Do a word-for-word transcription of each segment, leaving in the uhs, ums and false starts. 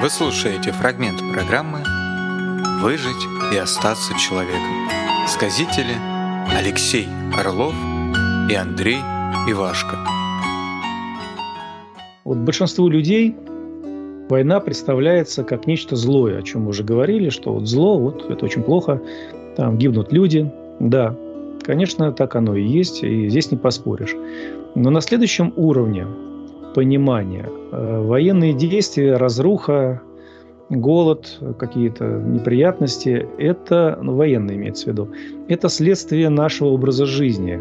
Вы слушаете фрагмент программы «Выжить и остаться человеком». Сказители Алексей Орлов и Андрей Ивашко. Вот большинству людей война представляется как нечто злое, о чем мы уже говорили, что вот зло, вот это очень плохо, там гибнут люди. Да, конечно, так оно и есть, и здесь не поспоришь. Но на следующем уровне понимания военные действия, разруха, голод, какие-то неприятности – это, ну, военные имеется в виду, это следствие нашего образа жизни.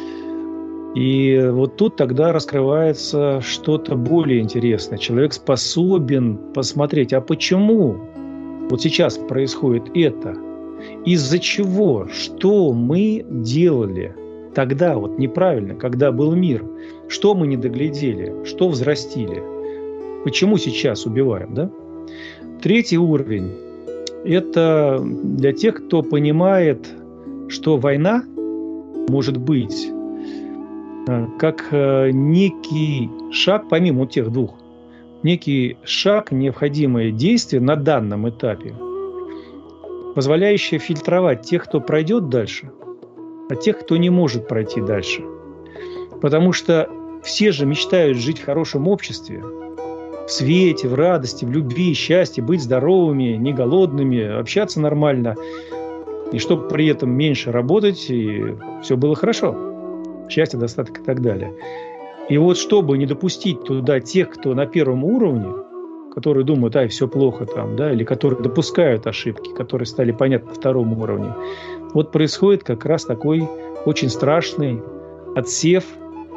И вот тут тогда раскрывается что-то более интересное. Человек способен посмотреть, а почему вот сейчас происходит это? Из-за чего? Что мы делали тогда вот неправильно, когда был мир? Что мы не доглядели? Что взрастили? Почему сейчас убиваем, да? Третий уровень – это для тех, кто понимает, что война может быть как некий шаг, помимо тех двух, некий шаг, необходимое действие на данном этапе, позволяющее фильтровать тех, кто пройдет дальше, от тех, кто не может пройти дальше. Потому что все же мечтают жить в хорошем обществе, в свете, в радости, в любви, счастье, быть здоровыми, не голодными, общаться нормально, и чтобы при этом меньше работать, и все было хорошо. Счастье, достаток и так далее. И вот чтобы не допустить туда тех, кто на первом уровне, которые думают, ай, все плохо там, да, или которые допускают ошибки, которые стали понятны на втором уровне, вот происходит как раз такой очень страшный отсев,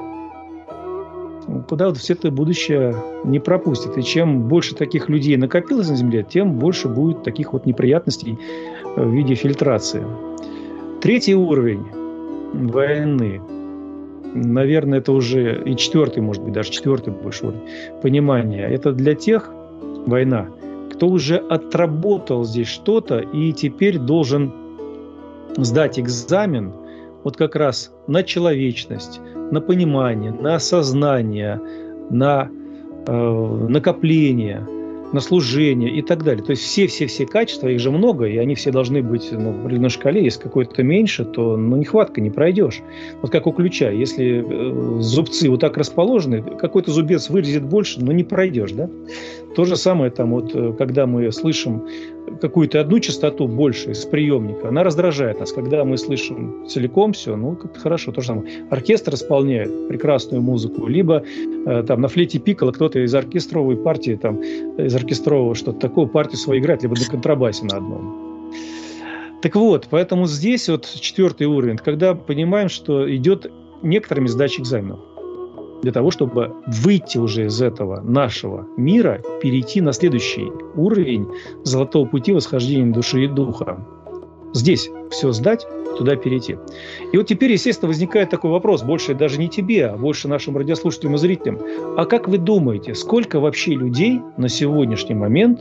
куда вот все это будущее не пропустит. И чем больше таких людей накопилось на Земле, тем больше будет таких вот неприятностей в виде фильтрации. Третий уровень войны, наверное, это уже и четвертый, может быть, даже четвертый больше уровень понимания. Это для тех война, кто уже отработал здесь что-то и теперь должен сдать экзамен вот как раз на человечность, на понимание, на осознание, на э, накопление, на служение и так далее. То есть все-все-все качества, их же много, и они все должны быть, ну, в определенной шкале. Если какой-то меньше, то, ну, нехватка, не пройдешь. Вот как у ключа. Если э, зубцы вот так расположены, какой-то зубец вылезет больше, но не пройдешь, да? То же самое там вот, когда мы слышим какую-то одну частоту больше из приемника, она раздражает нас. Когда мы слышим целиком все, ну, как-то хорошо. То же самое. Оркестр исполняет прекрасную музыку, либо э, там на флейте пикколо кто-то из оркестровой партии, там, из оркестрового что-то такого партию свою играет, либо на контрабасе на одном. Так вот, поэтому здесь вот четвертый уровень, когда понимаем, что идет некоторыми сдача экзаменов. Для того, чтобы выйти уже из этого нашего мира, перейти на следующий уровень золотого пути восхождения души и духа. Здесь все сдать, туда перейти. И вот теперь, естественно, возникает такой вопрос, больше даже не тебе, а больше нашим радиослушателям и зрителям. А как вы думаете, сколько вообще людей на сегодняшний момент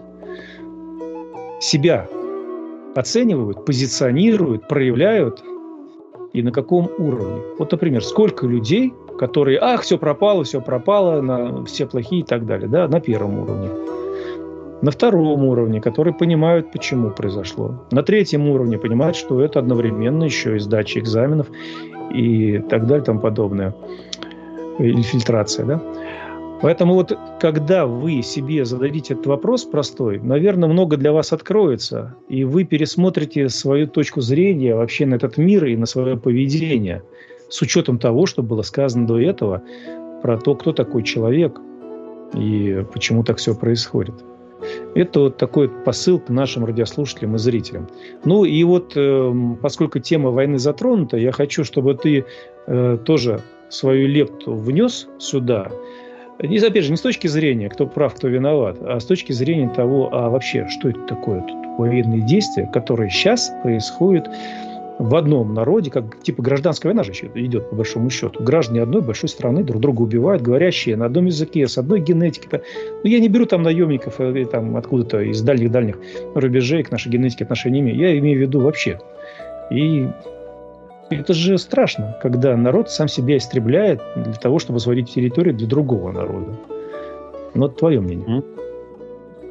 себя оценивают, позиционируют, проявляют и на каком уровне? Вот, например, сколько людей, которые, ах, все пропало, все пропало, на, все плохие и так далее, да, на первом уровне. На втором уровне, которые понимают, почему произошло. На третьем уровне понимают, что это одновременно еще и сдача экзаменов и так далее, и тому подобное. Или фильтрация, да. Поэтому вот, когда вы себе зададите этот вопрос простой, наверное, много для вас откроется, и вы пересмотрите свою точку зрения вообще на этот мир и на свое поведение, с учетом того, что было сказано до этого, про то, кто такой человек и почему так все происходит. Это вот такой посыл к нашим радиослушателям и зрителям. Ну и вот, э, поскольку тема войны затронута, я хочу, чтобы ты э, тоже свою лепту внес сюда. И, опять же, не с точки зрения, кто прав, кто виноват, а с точки зрения того, а вообще, что это такое тут военные действия, которые сейчас происходят в одном народе, как типа гражданская война же еще идет, по большому счету. Граждане одной большой страны друг друга убивают, говорящие на одном языке, с одной генетикой. Ну, я не беру там наемников там, откуда-то из дальних-дальних рубежей к нашей генетике отношениями. Я имею в виду вообще. И это же страшно, когда народ сам себя истребляет для того, чтобы освободить территорию для другого народа. Ну, это твое мнение.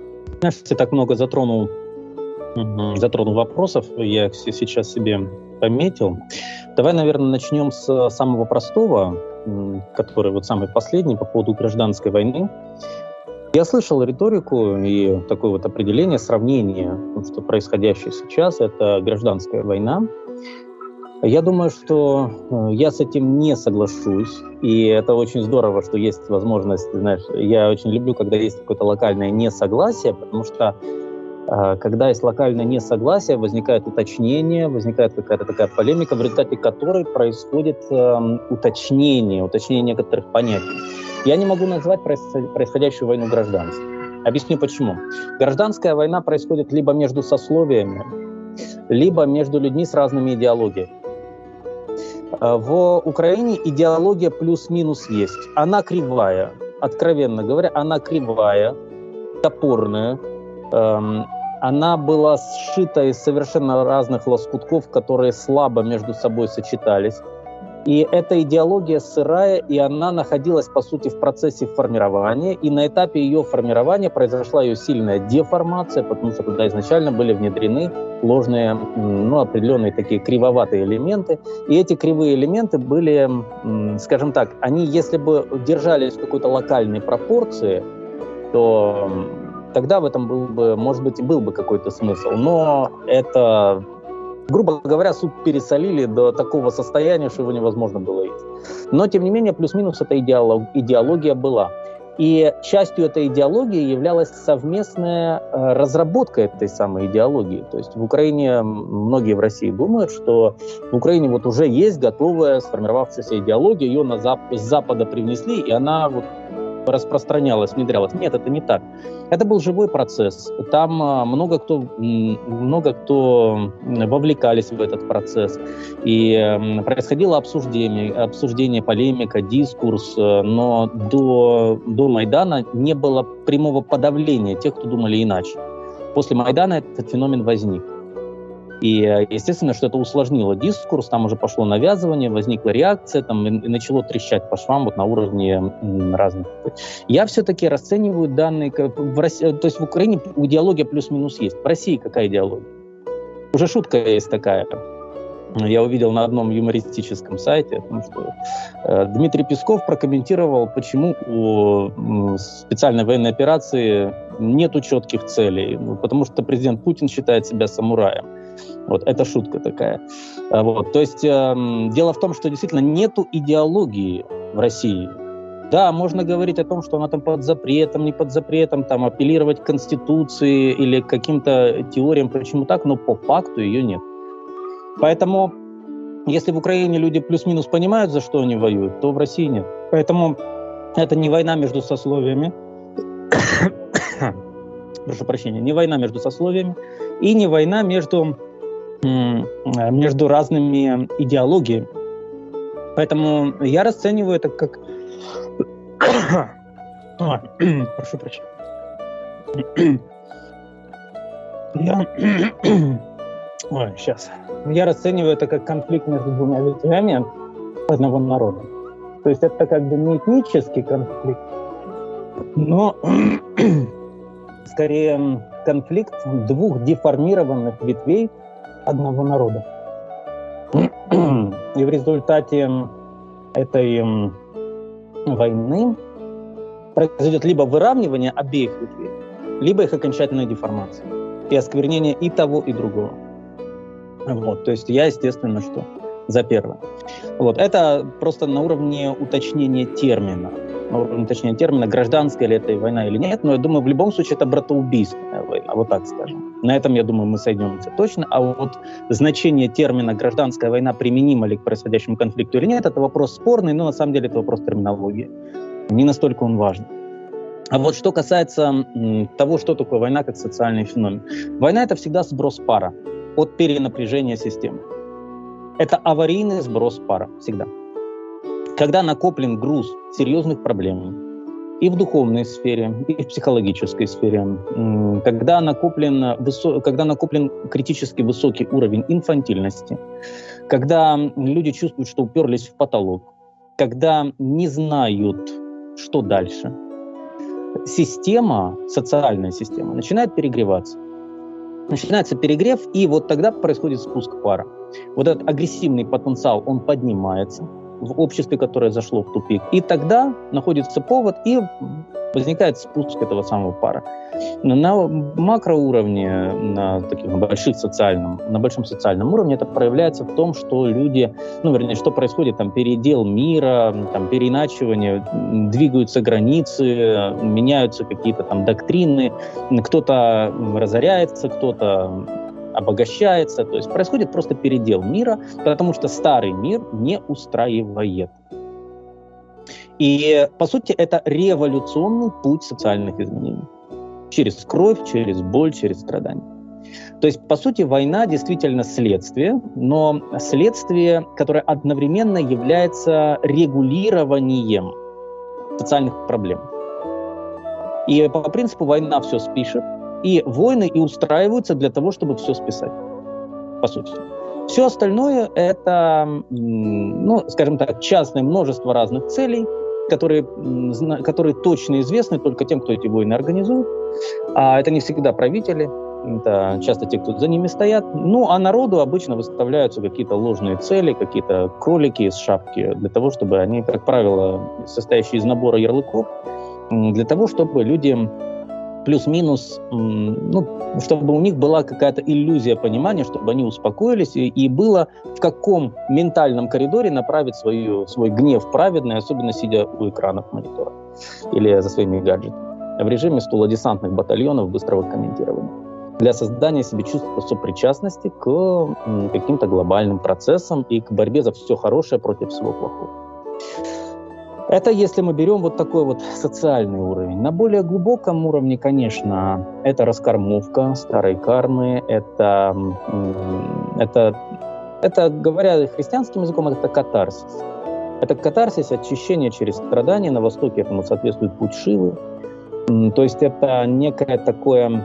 Знаешь, ты так много затронул, затронул вопросов, я их сейчас себе пометил. Давай, наверное, начнем с самого простого, который вот самый последний, по поводу гражданской войны. Я слышал риторику и такое вот определение, сравнение, что происходящее сейчас — это гражданская война. Я думаю, что я с этим не соглашусь, и это очень здорово, что есть возможность, знаешь, я очень люблю, когда есть какое-то локальное несогласие, потому что когда есть локальное несогласие, возникает уточнение, возникает какая-то такая полемика, в результате которой происходит э, уточнение, уточнение некоторых понятий. Я не могу назвать происходящую войну гражданской. Объясню почему. Гражданская война происходит либо между сословиями, либо между людьми с разными идеологиями. В Украине идеология плюс-минус есть. Она кривая, откровенно говоря, она кривая, топорная. Эм, она была сшита из совершенно разных лоскутков, которые слабо между собой сочетались. И эта идеология сырая, и она находилась, по сути, в процессе формирования. И на этапе ее формирования произошла ее сильная деформация, потому что туда изначально были внедрены ложные, ну, определенные такие кривоватые элементы. И эти кривые элементы были, скажем так, они, если бы держались в какой-то локальной пропорции, то тогда в этом был бы, может быть, и был бы какой-то смысл. Но это, грубо говоря, суп пересолили до такого состояния, что его невозможно было есть. Но, тем не менее, плюс-минус эта идеолог, идеология была. И частью этой идеологии являлась совместная разработка этой самой идеологии. То есть в Украине, многие в России думают, что в Украине вот уже есть готовая сформировавшаяся идеология, ее на зап- с Запада привнесли, и она вот распространялась, внедрялась. Нет, это не так. Это был живой процесс. Там много кто, много кто вовлекались в этот процесс. И происходило обсуждение, обсуждение, полемика, дискурс. Но до, до Майдана не было прямого подавления тех, кто думали иначе. После Майдана этот феномен возник. И, естественно, что это усложнило дискурс, там уже пошло навязывание, возникла реакция, там, и, и начало трещать по швам вот на уровне м, разных. Я все-таки расцениваю данные... В России, то есть в Украине идеология плюс-минус есть. В России какая идеология? Уже шутка есть такая. Я увидел на одном юмористическом сайте, что э, Дмитрий Песков прокомментировал, почему у э, специальной военной операции нету четких целей. Ну, потому что президент Путин считает себя самураем. Вот, это шутка такая. Вот, то есть э, дело в том, что действительно нету идеологии в России. Да, можно говорить о том, что она там под запретом, не под запретом, там апеллировать к Конституции или к каким-то теориям, почему так, но по факту ее нет. Поэтому, если в Украине люди плюс-минус понимают, за что они воюют, то в России нет. Поэтому это не война между сословиями, прошу прощения, не война между сословиями и не война между, между разными идеологиями. Поэтому я расцениваю это как... Прошу прощения. Я... Ой, сейчас. Я расцениваю это как конфликт между двумя ветвями одного народа. То есть это как бы не этнический конфликт, но скорее конфликт двух деформированных ветвей одного народа. И в результате этой войны произойдет либо выравнивание обеих ветвей, либо их окончательная деформация и осквернение и того, и другого. Вот, то есть я, естественно, что за первое. Вот, это просто на уровне уточнения термина. На уровне уточнения термина, гражданская ли это война или нет. Но я думаю, в любом случае это братоубийственная война, вот так скажем. На этом, я думаю, мы сойдемся точно. А вот значение термина «гражданская война» применимо ли к происходящему конфликту или нет, это вопрос спорный, но на самом деле это вопрос терминологии. Не настолько он важен. А вот что касается м, того, что такое война как социальный феномен. Война — это всегда сброс пара от перенапряжения системы. Это аварийный сброс пара всегда. Когда накоплен груз серьезных проблем и в духовной сфере, и в психологической сфере, когда накоплен, высо... когда накоплен критически высокий уровень инфантильности, когда люди чувствуют, что уперлись в потолок, когда не знают, что дальше, система, социальная система, начинает перегреваться. Начинается перегрев, и вот тогда происходит спуск пара. Вот этот агрессивный потенциал, он поднимается в обществе, которое зашло в тупик. И тогда находится повод, и возникает спуск этого самого пара. На макроуровне, на таких на больших социальном, на большом социальном уровне это проявляется в том, что люди, ну, вернее, что происходит, там, передел мира, там, переиначивание, двигаются границы, меняются какие-то там доктрины, кто-то разоряется, кто-то обогащается, то есть происходит просто передел мира, потому что старый мир не устраивает. И, по сути, это революционный путь социальных изменений. Через кровь, через боль, через страдания. То есть, по сути, война действительно следствие, но следствие, которое одновременно является регулированием социальных проблем. И по принципу война все спишет, и войны и устраиваются для того, чтобы все списать, по сути. Все остальное — это, ну, скажем так, частное множество разных целей, которые, которые точно известны только тем, кто эти войны организует. А это не всегда правители, это часто те, кто за ними стоят. Ну, а народу обычно выставляются какие-то ложные цели, какие-то кролики из шапки, для того, чтобы они, как правило, состоящие из набора ярлыков, для того, чтобы люди плюс-минус, ну, чтобы у них была какая-то иллюзия понимания, чтобы они успокоились, и, и было в каком ментальном коридоре направить свою, свой гнев праведный, особенно сидя у экранов монитора или за своими гаджетами, в режиме стулодесантных батальонов быстрого комментирования, для создания себе чувства сопричастности к каким-то глобальным процессам и к борьбе за все хорошее против всего плохого. Это если мы берем вот такой вот социальный уровень. На более глубоком уровне, конечно, это раскормовка старой кармы, это, это, это, говоря христианским языком, это катарсис. Это катарсис, очищение через страдания. На Востоке этому соответствует путь Шивы. То есть это некое такое...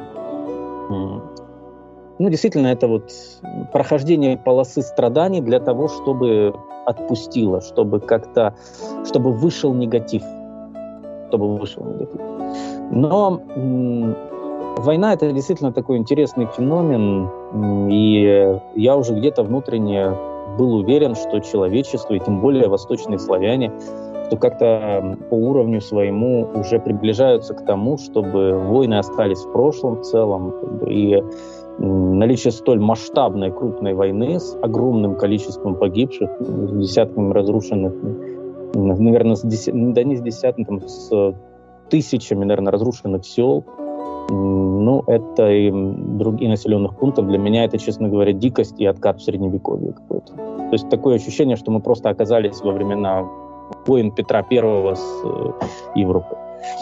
Ну, действительно, это вот прохождение полосы страданий для того, чтобы отпустило, чтобы как-то, чтобы вышел негатив. Чтобы вышел негатив. Но м- война — это действительно такой интересный феномен, и я уже где-то внутренне был уверен, что человечество, и тем более восточные славяне, что как-то по уровню своему уже приближаются к тому, чтобы войны остались в прошлом в целом, и наличие столь масштабной крупной войны с огромным количеством погибших, с десятками разрушенных, наверное, с десят... да не с десятками, там, с тысячами, наверное, разрушенных сел, ну, это и других населенных пунктов. Для меня это, честно говоря, дикость и откат в средневековье какой-то. То есть такое ощущение, что мы просто оказались во времена войн Петра Первого с Европой.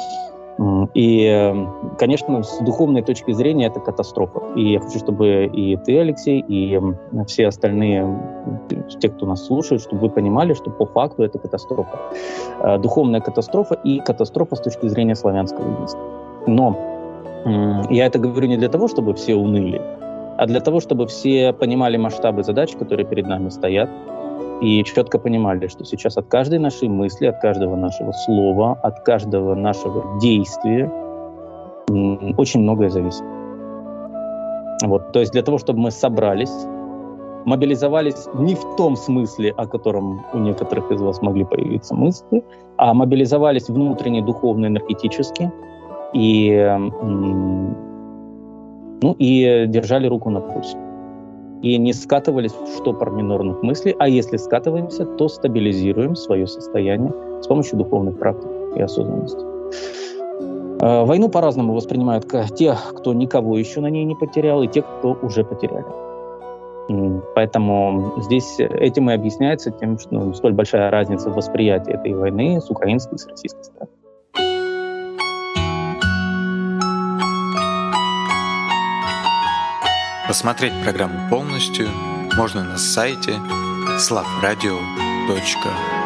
И, конечно, с духовной точки зрения это катастрофа. И я хочу, чтобы и ты, Алексей, и все остальные, те, кто нас слушает, чтобы вы понимали, что по факту это катастрофа. Духовная катастрофа и катастрофа с точки зрения славянского единства. Но я это говорю не для того, чтобы все уныли, а для того, чтобы все понимали масштабы задач, которые перед нами стоят, и четко понимали, что сейчас от каждой нашей мысли, от каждого нашего слова, от каждого нашего действия очень многое зависит. Вот, то есть для того, чтобы мы собрались, мобилизовались не в том смысле, о котором у некоторых из вас могли появиться мысли, а мобилизовались внутренне, духовно, энергетически, и, ну, и держали руку на пульсе. И не скатывались в штопор минорных мыслей, а если скатываемся, то стабилизируем свое состояние с помощью духовных практик и осознанности. Войну по-разному воспринимают те, кто никого еще на ней не потерял, и те, кто уже потеряли. Поэтому здесь этим и объясняется тем, что ну, столь большая разница в восприятии этой войны с украинской и с российской стороны. Посмотреть программу полностью можно на сайте славрадио точка ру.